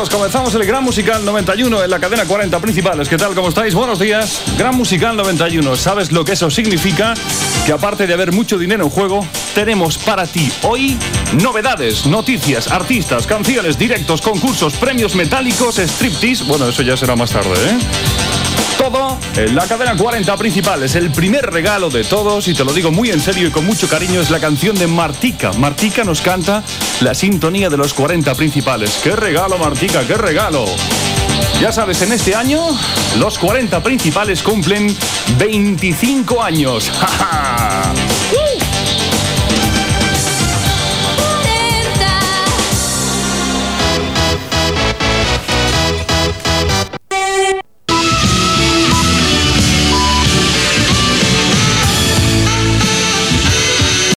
Chicos, comenzamos el Gran Musical 91 en la cadena 40 Principales. ¿Qué tal? ¿Cómo estáis? Buenos días. Gran Musical 91. ¿Sabes lo que eso significa? Que aparte de haber mucho dinero en juego, tenemos para ti hoy novedades, noticias, artistas, canciones, directos, concursos, premios metálicos, striptease. Bueno, eso ya será más tarde, ¿eh? Todo en la cadena 40 Principales. El primer regalo de todos, y te lo digo muy en serio y con mucho cariño, es la canción de Martika. Martika nos canta la sintonía de los 40 Principales. ¡Qué regalo, Martika! ¡Qué regalo! Ya sabes, en este año los 40 Principales cumplen 25 años. ¡Ja, ja!